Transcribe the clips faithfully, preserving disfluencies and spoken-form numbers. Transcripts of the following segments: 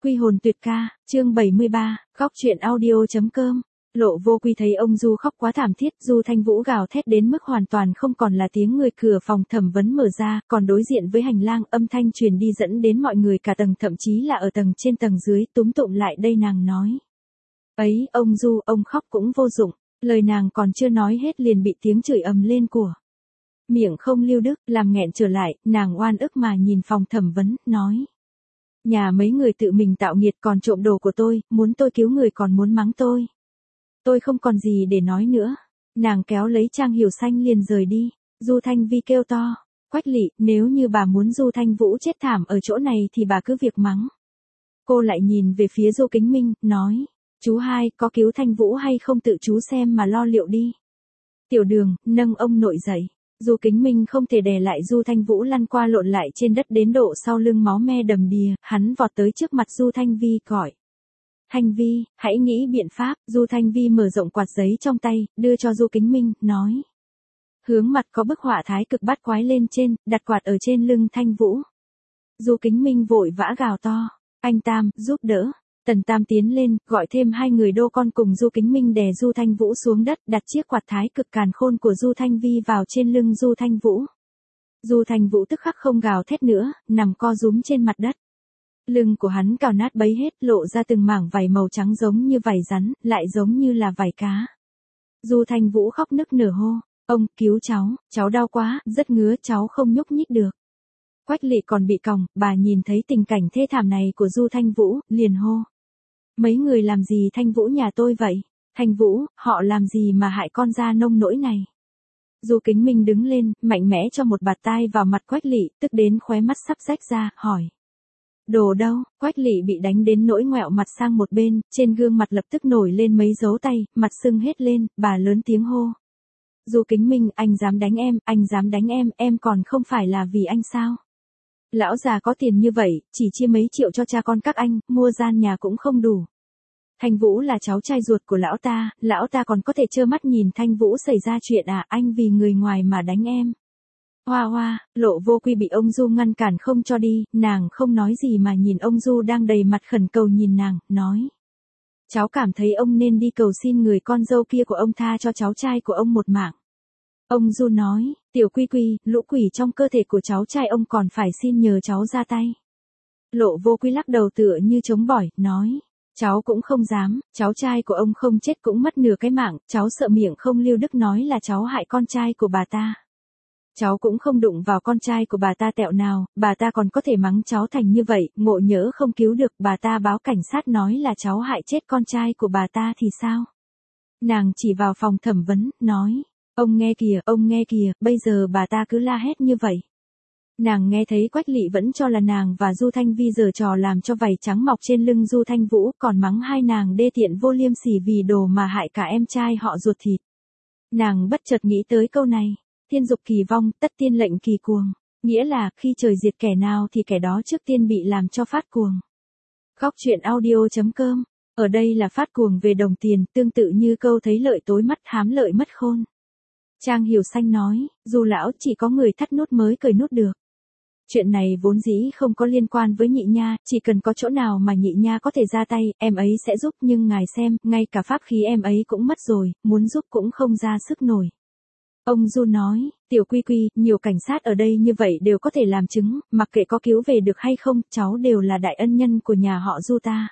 Quy hồn tuyệt ca, chương bảy mươi ba, góc truyện audio.com. Lộ Vô Quy thấy ông Du khóc quá thảm thiết, Du Thanh Vũ gào thét đến mức hoàn toàn không còn là tiếng người, cửa phòng thẩm vấn mở ra, còn đối diện với hành lang âm thanh truyền đi dẫn đến mọi người cả tầng, thậm chí là ở tầng trên tầng dưới, túm tụm lại đây nàng nói. Ấy, ông Du, ông khóc cũng vô dụng, lời nàng còn chưa nói hết liền bị tiếng chửi ầm lên của. Miệng không lưu đức, làm nghẹn trở lại, nàng oan ức mà nhìn phòng thẩm vấn, nói. Nhà mấy người tự mình tạo nghiệt còn trộm đồ của tôi, muốn tôi cứu người còn muốn mắng tôi. Tôi không còn gì để nói nữa. Nàng kéo lấy Trang Hiểu Xanh liền rời đi. Du Thanh Vi kêu to. Quách Lị, nếu như bà muốn Du Thanh Vũ chết thảm ở chỗ này thì bà cứ việc mắng. Cô lại nhìn về phía Du Kính Minh, nói. Chú hai, có cứu Thanh Vũ hay không tự chú xem mà lo liệu đi. Tiểu Đường, nâng ông nội dậy. Du Kính Minh không thể đè lại Du Thanh Vũ lăn qua lộn lại trên đất đến độ sau lưng máu me đầm đìa, hắn vọt tới trước mặt Du Thanh Vi gọi. Thanh Vi, hãy nghĩ biện pháp. Du Thanh Vi mở rộng quạt giấy trong tay, đưa cho Du Kính Minh, nói. Hướng mặt có bức họa thái cực bát quái lên trên, đặt quạt ở trên lưng Thanh Vũ. Du Kính Minh vội vã gào to. Anh Tam, giúp đỡ. Tần Tam tiến lên, gọi thêm hai người đô con cùng Du Kính Minh đè Du Thanh Vũ xuống đất, đặt chiếc quạt thái cực càn khôn của Du Thanh Vi vào trên lưng Du Thanh Vũ. Du Thanh Vũ tức khắc không gào thét nữa, nằm co rúm trên mặt đất. Lưng của hắn cào nát bấy hết, lộ ra từng mảng vảy màu trắng giống như vảy rắn, lại giống như là vảy cá. Du Thanh Vũ khóc nức nở hô, ông, cứu cháu, cháu đau quá, rất ngứa, cháu không nhúc nhích được. Quách Lị còn bị còng, bà nhìn thấy tình cảnh thê thảm này của Du Thanh Vũ, liền hô. Mấy người làm gì Thanh Vũ nhà tôi vậy? Thanh Vũ, họ làm gì mà hại con ra nông nỗi này? Du Kính Minh đứng lên, mạnh mẽ cho một bạt tai vào mặt Quách Lị, tức đến khóe mắt sắp rách ra, hỏi. Đồ đâu? Quách Lị bị đánh đến nỗi ngoẹo mặt sang một bên, trên gương mặt lập tức nổi lên mấy dấu tay, mặt sưng hết lên, bà lớn tiếng hô. Du Kính Minh, anh dám đánh em, anh dám đánh em, em còn không phải là vì anh sao? Lão già có tiền như vậy, chỉ chia mấy triệu cho cha con các anh, mua gian nhà cũng không đủ. Thanh Vũ là cháu trai ruột của lão ta, lão ta còn có thể trơ mắt nhìn Thanh Vũ xảy ra chuyện à, anh vì người ngoài mà đánh em. Hoa hoa, Lộ Vô Quy bị ông Du ngăn cản không cho đi, nàng không nói gì mà nhìn ông Du đang đầy mặt khẩn cầu nhìn nàng, nói. Cháu cảm thấy ông nên đi cầu xin người con dâu kia của ông tha cho cháu trai của ông một mạng. Ông Du nói, Tiểu Quy Quy, lũ quỷ trong cơ thể của cháu trai ông còn phải xin nhờ cháu ra tay. Lộ Vô Quy lắc đầu tựa như chống bỏi, nói. Cháu cũng không dám, cháu trai của ông không chết cũng mất nửa cái mạng, cháu sợ miệng không lưu đức nói là cháu hại con trai của bà ta. Cháu cũng không đụng vào con trai của bà ta tẹo nào, bà ta còn có thể mắng cháu thành như vậy, ngộ nhỡ không cứu được, bà ta báo cảnh sát nói là cháu hại chết con trai của bà ta thì sao? Nàng chỉ vào phòng thẩm vấn, nói. Ông nghe kìa, ông nghe kìa, bây giờ bà ta cứ la hét như vậy. Nàng nghe thấy Quách Lị vẫn cho là nàng và Du Thanh Vi giở trò làm cho vảy trắng mọc trên lưng Du Thanh Vũ, còn mắng hai nàng đê tiện vô liêm sỉ vì đồ mà hại cả em trai họ ruột thịt. Nàng bất chợt nghĩ tới câu này, thiên dục kỳ vong, tất tiên lệnh kỳ cuồng, nghĩa là khi trời diệt kẻ nào thì kẻ đó trước tiên bị làm cho phát cuồng. Góc truyện audio.com, ở đây là phát cuồng về đồng tiền, tương tự như câu thấy lợi tối mắt hám lợi mất khôn. Trang Hiểu Xanh nói, dù lão chỉ có người thắt nút mới cởi nút được. Chuyện này vốn dĩ không có liên quan với nhị nha, chỉ cần có chỗ nào mà nhị nha có thể ra tay, em ấy sẽ giúp, nhưng ngài xem, ngay cả pháp khí em ấy cũng mất rồi, muốn giúp cũng không ra sức nổi. Ông Du nói, Tiểu Quy Quy, nhiều cảnh sát ở đây như vậy đều có thể làm chứng, mặc kệ có cứu về được hay không, cháu đều là đại ân nhân của nhà họ Du ta.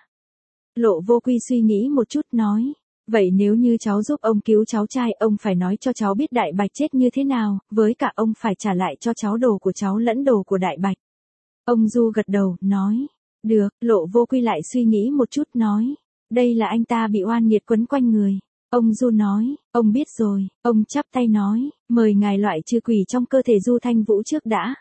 Lộ Vô Quy suy nghĩ một chút nói. Vậy nếu như cháu giúp ông cứu cháu trai, ông phải nói cho cháu biết Đại Bạch chết như thế nào, với cả ông phải trả lại cho cháu đồ của cháu lẫn đồ của Đại Bạch. Ông Du gật đầu, nói. Được, Lộ Vô Quy lại suy nghĩ một chút, nói. Đây là anh ta bị oan nghiệt quấn quanh người. Ông Du nói, ông biết rồi, ông chắp tay nói, mời ngài loại trừ quỷ trong cơ thể Du Thanh Vũ trước đã.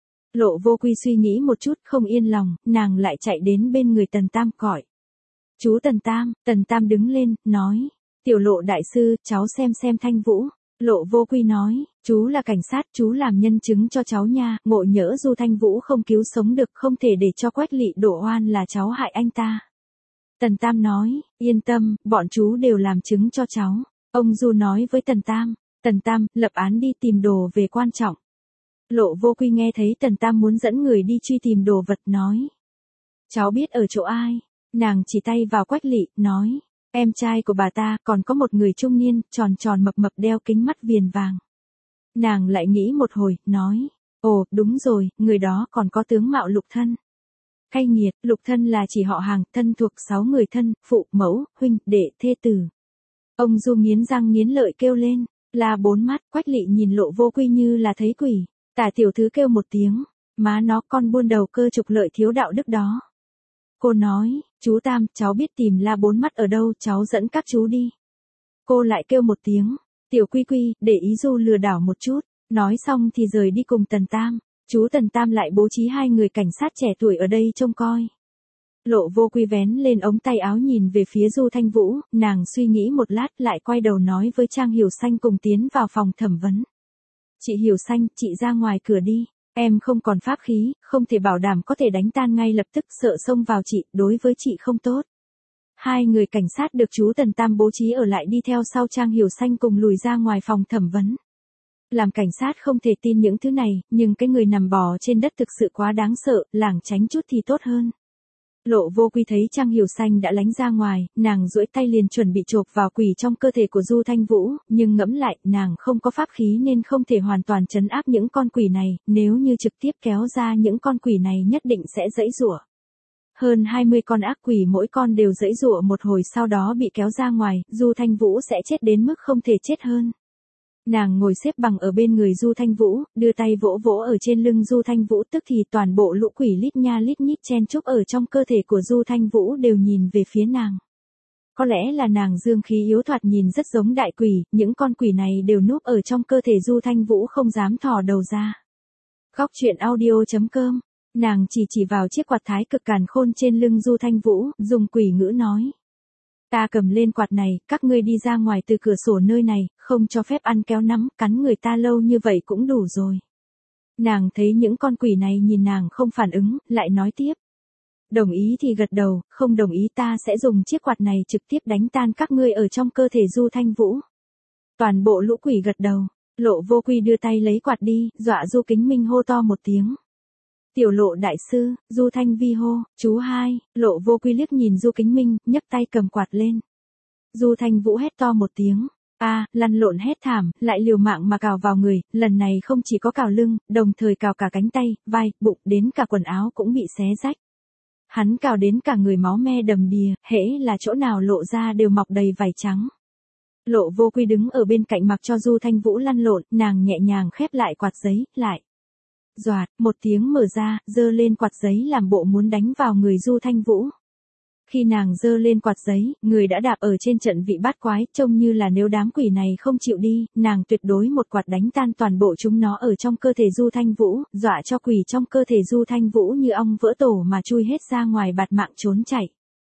Lộ Vô Quy suy nghĩ một chút, không yên lòng, nàng lại chạy đến bên người Tần Tam gọi. Chú Tần Tam, Tần Tam đứng lên, nói. Tiểu Lộ đại sư, cháu xem xem Thanh Vũ. Lộ Vô Quy nói, chú là cảnh sát, chú làm nhân chứng cho cháu nha, ngộ nhỡ Du Thanh Vũ không cứu sống được, không thể để cho Quách Lị đổ oan là cháu hại anh ta. Tần Tam nói, yên tâm, bọn chú đều làm chứng cho cháu. Ông Du nói với Tần Tam, Tần Tam, lập án đi tìm đồ về quan trọng. Lộ Vô Quy nghe thấy Tần Tam muốn dẫn người đi truy tìm đồ vật nói. Cháu biết ở chỗ ai. Nàng chỉ tay vào Quách Lị, nói. Em trai của bà ta, còn có một người trung niên, tròn tròn mập mập đeo kính mắt viền vàng. Nàng lại nghĩ một hồi, nói. Ồ, đúng rồi, người đó còn có tướng mạo Lục Thân. Cay nghiệt, Lục Thân là chỉ họ hàng, thân thuộc sáu người thân, phụ, mẫu, huynh, đệ, thê tử. Ông Du nghiến răng nghiến lợi kêu lên. La Bốn Mắt. Quách Lị nhìn Lộ Vô Quy như là thấy quỷ. Tả tiểu thư kêu một tiếng. Má nó, con buôn đầu cơ trục lợi thiếu đạo đức đó. Cô nói, chú Tam, cháu biết tìm La Bốn Mắt ở đâu, cháu dẫn các chú đi. Cô lại kêu một tiếng. Tiểu Quy Quy, để ý Du lừa đảo một chút. Nói xong thì rời đi cùng Tần Tam. Chú Tần Tam lại bố trí hai người cảnh sát trẻ tuổi ở đây trông coi. Lộ Vô Quy vén lên ống tay áo nhìn về phía Du Thanh Vũ, nàng suy nghĩ một lát lại quay đầu nói với Trang Hiểu Xanh cùng tiến vào phòng thẩm vấn. Chị Hiểu Xanh, chị ra ngoài cửa đi. Em không còn pháp khí, không thể bảo đảm có thể đánh tan ngay lập tức, sợ xông vào chị, đối với chị không tốt. Hai người cảnh sát được chú Tần Tam bố trí ở lại đi theo sau Trang Hiểu Xanh cùng lùi ra ngoài phòng thẩm vấn. Làm cảnh sát không thể tin những thứ này, nhưng cái người nằm bò trên đất thực sự quá đáng sợ, lảng tránh chút thì tốt hơn. Lộ Vô Quy thấy Trang Hiểu Xanh đã lánh ra ngoài, nàng duỗi tay liền chuẩn bị chộp vào quỷ trong cơ thể của Du Thanh Vũ, nhưng ngẫm lại, nàng không có pháp khí nên không thể hoàn toàn trấn áp những con quỷ này, nếu như trực tiếp kéo ra những con quỷ này nhất định sẽ giãy giụa. Hơn hai mươi con ác quỷ mỗi con đều giãy giụa một hồi sau đó bị kéo ra ngoài, Du Thanh Vũ sẽ chết đến mức không thể chết hơn. Nàng ngồi xếp bằng ở bên người Du Thanh Vũ, đưa tay vỗ vỗ ở trên lưng Du Thanh Vũ, tức thì toàn bộ lũ quỷ lít nha lít nhít chen chúc ở trong cơ thể của Du Thanh Vũ đều nhìn về phía nàng. Có lẽ là nàng dương khí yếu thoạt nhìn rất giống đại quỷ, những con quỷ này đều núp ở trong cơ thể Du Thanh Vũ không dám thò đầu ra. Góc truyện audio chấm com, nàng chỉ chỉ vào chiếc quạt thái cực càn khôn trên lưng Du Thanh Vũ, dùng quỷ ngữ nói. Ta cầm lên quạt này, các ngươi đi ra ngoài từ cửa sổ nơi này, không cho phép ăn kéo nắm, cắn người ta lâu như vậy cũng đủ rồi. Nàng thấy những con quỷ này nhìn nàng không phản ứng, lại nói tiếp. Đồng ý thì gật đầu, không đồng ý ta sẽ dùng chiếc quạt này trực tiếp đánh tan các ngươi ở trong cơ thể Du Thanh Vũ. Toàn bộ lũ quỷ gật đầu, Lộ Vô Quy đưa tay lấy quạt đi, dọa Du Kính Minh hô to một tiếng. Tiểu Lộ đại sư, Du Thanh Vi hô, chú hai, Lộ Vô Quy liếc nhìn Du Kính Minh, nhấc tay cầm quạt lên. Du Thanh Vũ hét to một tiếng, a, lăn lộn hét thảm, lại liều mạng mà cào vào người, lần này không chỉ có cào lưng, đồng thời cào cả cánh tay, vai, bụng, đến cả quần áo cũng bị xé rách. Hắn cào đến cả người máu me đầm đìa, hễ là chỗ nào lộ ra đều mọc đầy vảy trắng. Lộ Vô Quy đứng ở bên cạnh mặc cho Du Thanh Vũ lăn lộn, nàng nhẹ nhàng khép lại quạt giấy, lại. Doạt, một tiếng mở ra, giơ lên quạt giấy làm bộ muốn đánh vào người Du Thanh Vũ. Khi nàng giơ lên quạt giấy, người đã đạp ở trên trận vị bát quái, trông như là nếu đám quỷ này không chịu đi, nàng tuyệt đối một quạt đánh tan toàn bộ chúng nó ở trong cơ thể Du Thanh Vũ, dọa cho quỷ trong cơ thể Du Thanh Vũ như ong vỡ tổ mà chui hết ra ngoài bạt mạng trốn chạy.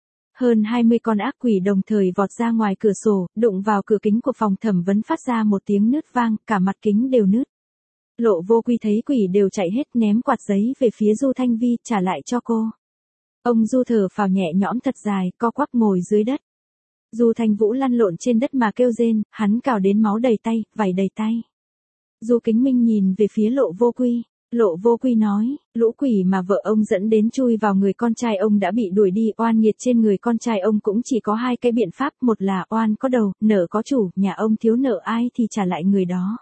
Hơn hai mươi con ác quỷ đồng thời vọt ra ngoài cửa sổ, đụng vào cửa kính của phòng thẩm vấn phát ra một tiếng nứt vang, cả mặt kính đều nứt. Lộ Vô Quy thấy quỷ đều chạy hết, ném quạt giấy về phía Du Thanh Vi, trả lại cho cô. Ông Du thở phào nhẹ nhõm thật dài, co quắp ngồi dưới đất. Du Thanh Vũ lăn lộn trên đất mà kêu rên, hắn cào đến máu đầy tay, vảy đầy tay. Du Kính Minh nhìn về phía Lộ Vô Quy. Lộ Vô Quy nói, lũ quỷ mà vợ ông dẫn đến chui vào người con trai ông đã bị đuổi đi, oan nghiệt trên người con trai ông cũng chỉ có hai cái biện pháp, một là oan có đầu, nợ có chủ, nhà ông thiếu nợ ai thì trả lại người đó.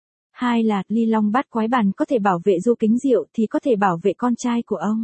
Hai là, Ly Long Bát Quái Bàn có thể bảo vệ Du Kính Diệu thì có thể bảo vệ con trai của ông.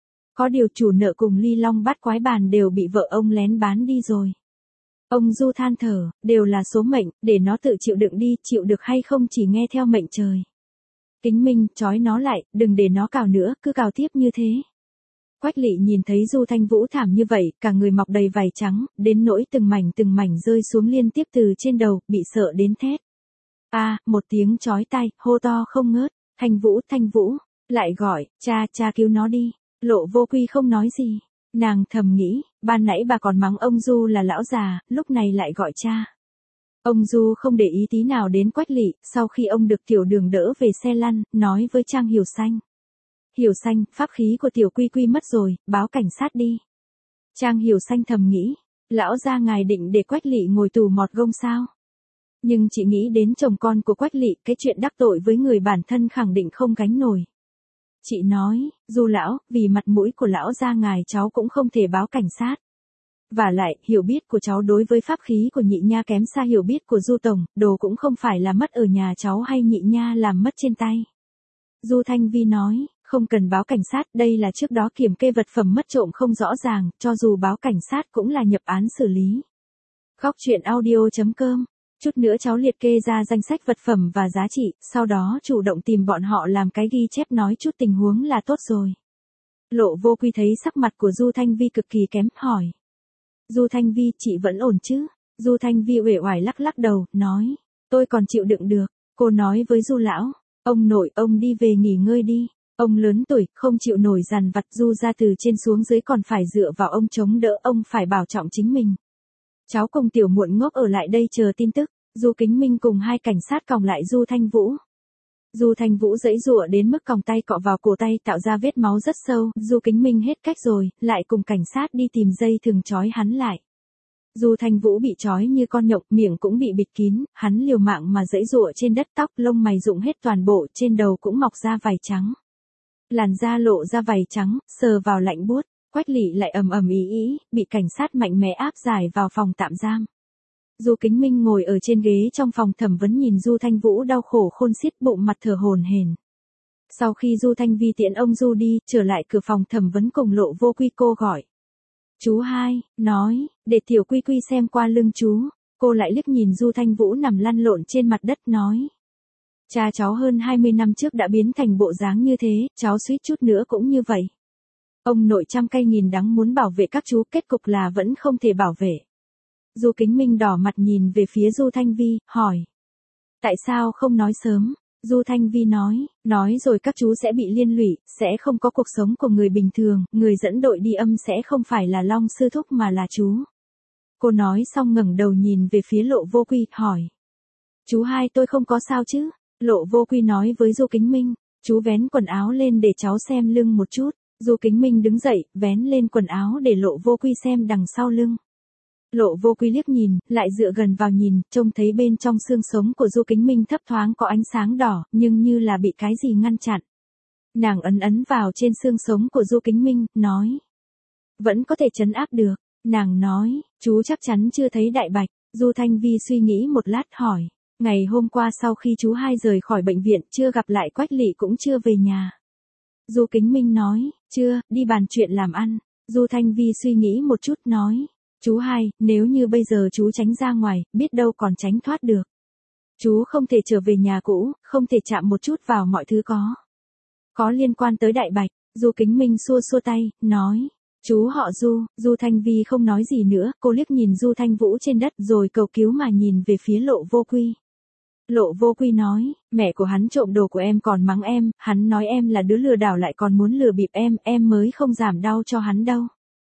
Có điều chủ nợ cùng Ly Long Bát Quái Bàn đều bị vợ ông lén bán đi rồi. Ông Du than thở, đều là số mệnh, để nó tự chịu đựng đi, chịu được hay không chỉ nghe theo mệnh trời. Kính Minh, trói nó lại, đừng để nó cào nữa, cứ cào tiếp như thế. Quách Lị nhìn thấy Du Thanh Vũ thảm như vậy, cả người mọc đầy vảy trắng, đến nỗi từng mảnh từng mảnh rơi xuống liên tiếp từ trên đầu, bị sợ đến thét. A, à, một tiếng chói tai, hô to không ngớt, Thanh Vũ, Thanh Vũ, lại gọi, cha, cha cứu nó đi. Lộ Vô Quy không nói gì, nàng thầm nghĩ, ban nãy bà còn mắng ông Du là lão già, lúc này lại gọi cha. Ông Du không để ý tí nào đến Quách Lị, sau khi ông được Tiểu Đường đỡ về xe lăn, nói với Trang Hiểu Xanh. Hiểu Xanh, pháp khí của Tiểu Quy Quy mất rồi, báo cảnh sát đi. Trang Hiểu Xanh thầm nghĩ, lão gia ngài định để Quách Lị ngồi tù mọt gông sao? Nhưng chị nghĩ đến chồng con của Quách Lị, cái chuyện đắc tội với người bản thân khẳng định không gánh nổi. Chị nói, Du lão, vì mặt mũi của lão gia ngài cháu cũng không thể báo cảnh sát. Và lại, hiểu biết của cháu đối với pháp khí của nhị nha kém xa hiểu biết của Du tổng, đồ cũng không phải là mất ở nhà cháu hay nhị nha làm mất trên tay. Du Thanh Vi nói, không cần báo cảnh sát, đây là trước đó kiểm kê vật phẩm mất trộm không rõ ràng, cho dù báo cảnh sát cũng là nhập án xử lý. Góc truyện audio.com. Chút nữa cháu liệt kê ra danh sách vật phẩm và giá trị, sau đó chủ động tìm bọn họ làm cái ghi chép nói chút tình huống là tốt rồi. Lộ Vô Quy thấy sắc mặt của Du Thanh Vi cực kỳ kém, hỏi. Du Thanh Vi, chị vẫn ổn chứ? Du Thanh Vi uể oải lắc lắc đầu, nói. Tôi còn chịu đựng được. Cô nói với Du lão. Ông nội, ông đi về nghỉ ngơi đi. Ông lớn tuổi, không chịu nổi dằn vặt. Du ra từ trên xuống dưới còn phải dựa vào ông chống đỡ, ông phải bảo trọng chính mình. Cháu cùng Tiểu Muộn ngốc ở lại đây chờ tin tức. Du Kính Minh cùng hai cảnh sát còng lại Du Thanh Vũ. Du Thanh Vũ giãy giụa đến mức còng tay cọ vào cổ tay tạo ra vết máu rất sâu. Du Kính Minh hết cách rồi, lại cùng cảnh sát đi tìm dây thừng trói hắn lại. Du Thanh Vũ bị trói như con nhộng, miệng cũng bị bịt kín, hắn liều mạng mà giãy giụa trên đất, tóc lông mày rụng hết toàn bộ, trên đầu cũng mọc ra vảy trắng. Làn da lộ ra vảy trắng, sờ vào lạnh buốt. Quách Lị lại ầm ầm ý ý, bị cảnh sát mạnh mẽ áp giải vào phòng tạm giam. Du Kính Minh ngồi ở trên ghế trong phòng thẩm vấn nhìn Du Thanh Vũ đau khổ khôn xiết bụng mặt thở hổn hển. Sau khi Du Thanh Vi tiễn ông Du đi, trở lại cửa phòng thẩm vấn cùng Lộ Vô Quy cô gọi. Chú hai, nói, để Tiểu Quy Quy xem qua lưng chú. Cô lại liếc nhìn Du Thanh Vũ nằm lăn lộn trên mặt đất nói. Cha cháu hơn hai mươi năm trước đã biến thành bộ dáng như thế, cháu suýt chút nữa cũng như vậy. Ông nội trăm cây nghìn đắng muốn bảo vệ các chú, kết cục là vẫn không thể bảo vệ. Du Kính Minh đỏ mặt nhìn về phía Du Thanh Vi, hỏi. Tại sao không nói sớm? Du Thanh Vi nói, nói rồi các chú sẽ bị liên lụy, sẽ không có cuộc sống của người bình thường, người dẫn đội đi âm sẽ không phải là Long Sư Thúc mà là chú. Cô nói xong ngẩng đầu nhìn về phía Lộ Vô Quy, hỏi. Chú hai tôi không có sao chứ? Lộ Vô Quy nói với Du Kính Minh, chú vén quần áo lên để cháu xem lưng một chút. Du Kính Minh đứng dậy, vén lên quần áo để Lộ Vô Quy xem đằng sau lưng. Lộ Vô Quy liếc nhìn, lại dựa gần vào nhìn, trông thấy bên trong xương sống của Du Kính Minh thấp thoáng có ánh sáng đỏ, nhưng như là bị cái gì ngăn chặn. Nàng ấn ấn vào trên xương sống của Du Kính Minh, nói. Vẫn có thể trấn áp được. Nàng nói, chú chắc chắn chưa thấy Đại Bạch. Du Thanh Vi suy nghĩ một lát hỏi. Ngày hôm qua sau khi chú hai rời khỏi bệnh viện, chưa gặp lại Quách Lị cũng chưa về nhà. Du Kính Minh nói, chưa, đi bàn chuyện làm ăn. Du Thanh Vi suy nghĩ một chút nói. Chú hai, nếu như bây giờ chú tránh ra ngoài, biết đâu còn tránh thoát được. Chú không thể trở về nhà cũ, không thể chạm một chút vào mọi thứ có. Có liên quan tới Đại Bạch, Du Kính Minh xua xua tay, nói. Chú họ Du, Du Thanh Vi không nói gì nữa, cô liếc nhìn Du Thanh Vũ trên đất rồi cầu cứu mà nhìn về phía Lộ Vô Quy. Lộ Vô Quy nói, mẹ của hắn trộm đồ của em còn mắng em, hắn nói em là đứa lừa đảo lại còn muốn lừa bịp em, em mới không giảm đau cho hắn đâu.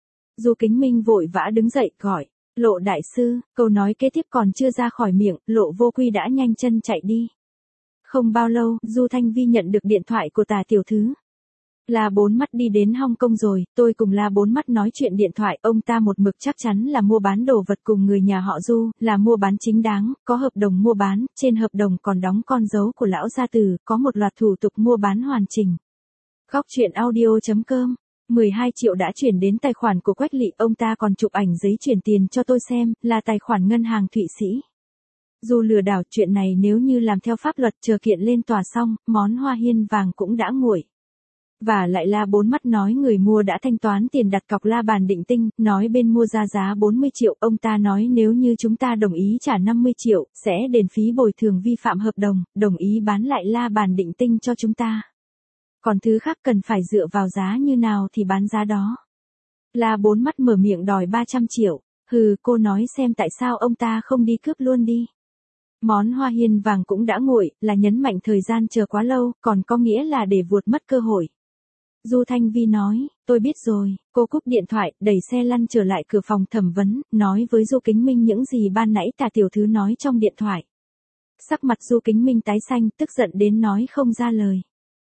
Du Kính Minh vội vã đứng dậy, gọi, Lộ đại sư, câu nói kế tiếp còn chưa ra khỏi miệng, Lộ Vô Quy đã nhanh chân chạy đi. Không bao lâu, Du Thanh Vi nhận được điện thoại của Tà tiểu thư. La Bốn Mắt đi đến Hong Kong rồi, tôi cùng La Bốn Mắt nói chuyện điện thoại, ông ta một mực chắc chắn là mua bán đồ vật cùng người nhà họ Du, là mua bán chính đáng, có hợp đồng mua bán, trên hợp đồng còn đóng con dấu của lão gia tử, có một loạt thủ tục mua bán hoàn chỉnh. Góc truyện audio.com, mười hai triệu đã chuyển đến tài khoản của Quách Lị, ông ta còn chụp ảnh giấy chuyển tiền cho tôi xem, là tài khoản ngân hàng Thụy Sĩ. Dù lừa đảo, chuyện này nếu như làm theo pháp luật chờ kiện lên tòa xong, món hoa hiên vàng cũng đã nguội. Và lại La Bốn Mắt nói người mua đã thanh toán tiền đặt cọc La Bàn Định Tinh, nói bên mua ra giá bốn mươi triệu, ông ta nói nếu như chúng ta đồng ý trả năm mươi triệu, sẽ đền phí bồi thường vi phạm hợp đồng, đồng ý bán lại La Bàn Định Tinh cho chúng ta. Còn thứ khác cần phải dựa vào giá như nào thì bán giá đó. La Bốn Mắt mở miệng đòi ba trăm triệu, hừ, cô nói xem tại sao ông ta không đi cướp luôn đi. Món hoa hiên vàng cũng đã nguội, là nhấn mạnh thời gian chờ quá lâu, còn có nghĩa là để vuột mất cơ hội. Du Thanh Vi nói, tôi biết rồi, cô cúp điện thoại, đẩy xe lăn trở lại cửa phòng thẩm vấn, nói với Du Kính Minh những gì ban nãy Tà tiểu thư nói trong điện thoại. Sắc mặt Du Kính Minh tái xanh, tức giận đến nói không ra lời.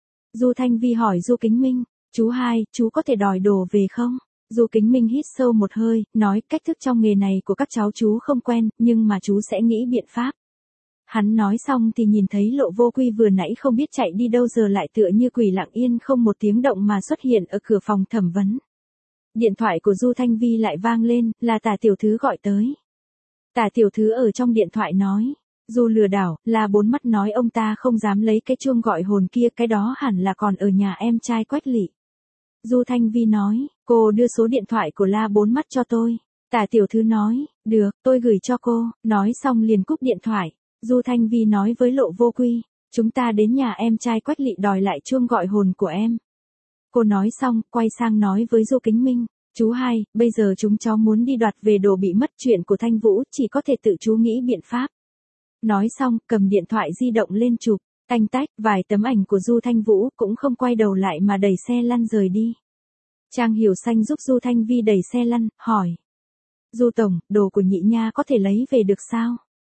Du Thanh Vi hỏi Du Kính Minh, chú hai, chú có thể đòi đồ về không? Du Kính Minh hít sâu một hơi, nói cách thức trong nghề này của các cháu chú không quen, nhưng mà chú sẽ nghĩ biện pháp. Hắn nói xong thì nhìn thấy Lộ Vô Quy vừa nãy không biết chạy đi đâu giờ lại tựa như quỷ lặng yên không một tiếng động mà xuất hiện ở cửa phòng thẩm vấn. Điện thoại của Du Thanh Vi lại vang lên, là Tả tiểu thư gọi tới. Tả tiểu thư ở trong điện thoại nói, Du lừa đảo, La Bốn Mắt nói ông ta không dám lấy cái chuông gọi hồn kia, cái đó hẳn là còn ở nhà em trai Quách Lị. Du Thanh Vi nói, cô đưa số điện thoại của La Bốn Mắt cho tôi. Tả tiểu thư nói, được, tôi gửi cho cô, nói xong liền cúp điện thoại. Du Thanh Vi nói với Lộ Vô Quy, chúng ta đến nhà em trai Quách Lị đòi lại chuông gọi hồn của em. Cô nói xong, quay sang nói với Du Kính Minh, chú hai, bây giờ chúng cháu muốn đi đoạt về đồ bị mất, chuyện của Thanh Vũ chỉ có thể tự chú nghĩ biện pháp. Nói xong, cầm điện thoại di động lên chụp, tanh tách, vài tấm ảnh của Du Thanh Vũ, cũng không quay đầu lại mà đẩy xe lăn rời đi. Trang Hiểu Xanh giúp Du Thanh Vi đẩy xe lăn, hỏi. Du tổng, đồ của nhị nha có thể lấy về được sao?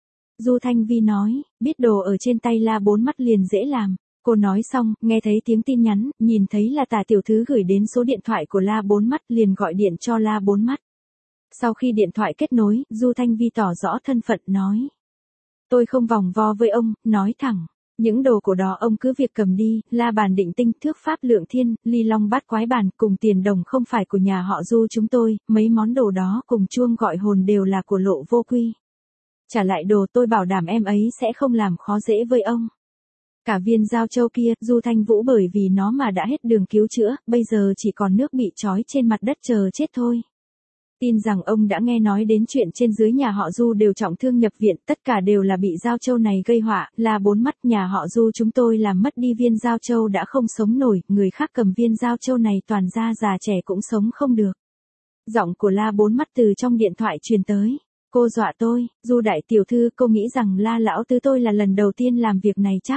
Du Thanh Vi nói, biết đồ ở trên tay La Bốn Mắt liền dễ làm. Cô nói xong, nghe thấy tiếng tin nhắn, nhìn thấy là Tả tiểu thư gửi đến số điện thoại của La Bốn Mắt, liền gọi điện cho La Bốn Mắt. Sau khi điện thoại kết nối, Du Thanh Vi tỏ rõ thân phận nói. Tôi không vòng vo với ông, nói thẳng. Những đồ của đó ông cứ việc cầm đi, la bàn định tinh, thước pháp lượng thiên, ly long bát quái bàn, cùng tiền đồng không phải của nhà họ Du chúng tôi, mấy món đồ đó cùng chuông gọi hồn đều là của Lộ Vô Quy. Trả lại đồ, tôi bảo đảm em ấy sẽ không làm khó dễ với ông. Cả viên giao châu kia, Du Thanh Vũ bởi vì nó mà đã hết đường cứu chữa, bây giờ chỉ còn nước bị trói trên mặt đất chờ chết thôi. Tin rằng ông đã nghe nói đến chuyện trên dưới nhà họ Du đều trọng thương nhập viện, tất cả đều là bị giao châu này gây họa, là bốn mắt nhà họ Du chúng tôi làm mất đi viên giao châu đã không sống nổi, người khác cầm viên giao châu này toàn ra già trẻ cũng sống không được. Giọng của La Bốn Mắt từ trong điện thoại truyền tới. Cô dọa tôi, Du đại tiểu thư, cô nghĩ rằng La lão tứ tôi là lần đầu tiên làm việc này chắc.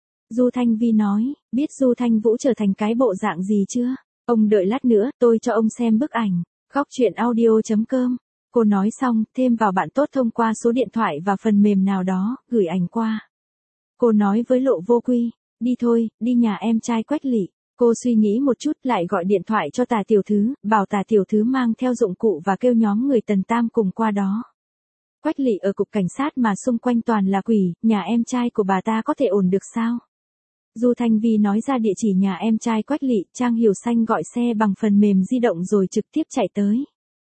Du Thanh Vi nói, biết Du Thanh Vũ trở thành cái bộ dạng gì chưa? Ông đợi lát nữa, tôi cho ông xem bức ảnh. Góc truyện audio chấm com. Cô nói xong, thêm vào bạn tốt thông qua số điện thoại và phần mềm nào đó, gửi ảnh qua. Cô nói với Lộ Vô Quy, đi thôi, đi nhà em trai Quách Lị. Cô suy nghĩ một chút lại gọi điện thoại cho Tả tiểu thư, bảo Tả tiểu thư mang theo dụng cụ và kêu nhóm người Tần Tam cùng qua đó. Quách Lị ở cục cảnh sát mà xung quanh toàn là quỷ, nhà em trai của bà ta có thể ổn được sao? Du Thanh Vi nói ra địa chỉ nhà em trai Quách Lị, Trang Hiểu Xanh gọi xe bằng phần mềm di động rồi trực tiếp chạy tới.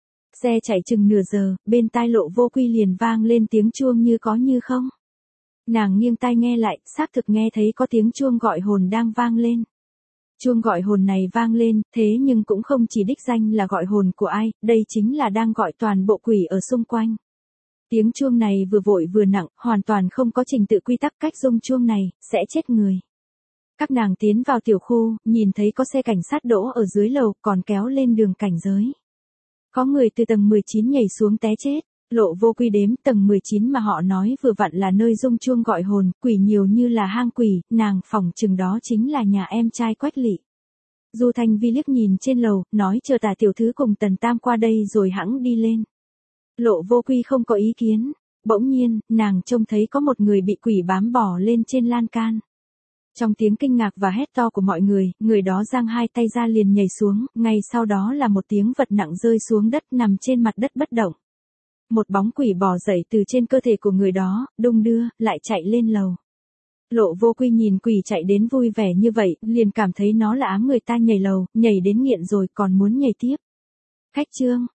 Xe chạy chừng nửa giờ, bên tai Lộ Vô Quy liền vang lên tiếng chuông như có như không. Nàng nghiêng tai nghe lại, xác thực nghe thấy có tiếng chuông gọi hồn đang vang lên. Chuông gọi hồn này vang lên, thế nhưng cũng không chỉ đích danh là gọi hồn của ai, đây chính là đang gọi toàn bộ quỷ ở xung quanh. Tiếng chuông này vừa vội vừa nặng, hoàn toàn không có trình tự quy tắc cách rung chuông này, sẽ chết người. Các nàng tiến vào tiểu khu, nhìn thấy có xe cảnh sát đỗ ở dưới lầu, còn kéo lên đường cảnh giới. Có người từ tầng mười chín nhảy xuống té chết, Lộ Vô Quy đếm tầng mười chín mà họ nói vừa vặn là nơi rung chuông gọi hồn, quỷ nhiều như là hang quỷ, nàng phỏng chừng đó chính là nhà em trai Quách Lị. Du Thanh Vi liếc nhìn trên lầu, nói chờ Tả tiểu thư cùng Tần Tam qua đây rồi hẵng đi lên. Lộ Vô Quy không có ý kiến, bỗng nhiên, nàng trông thấy có một người bị quỷ bám bò lên trên lan can. Trong tiếng kinh ngạc và hét to của mọi người, người đó giang hai tay ra liền nhảy xuống, ngay sau đó là một tiếng vật nặng rơi xuống đất nằm trên mặt đất bất động. Một bóng quỷ bò dậy từ trên cơ thể của người đó, đung đưa, lại chạy lên lầu. Lộ Vô Quy nhìn quỷ chạy đến vui vẻ như vậy, liền cảm thấy nó là ám người ta nhảy lầu, nhảy đến nghiện rồi còn muốn nhảy tiếp. Khách trương,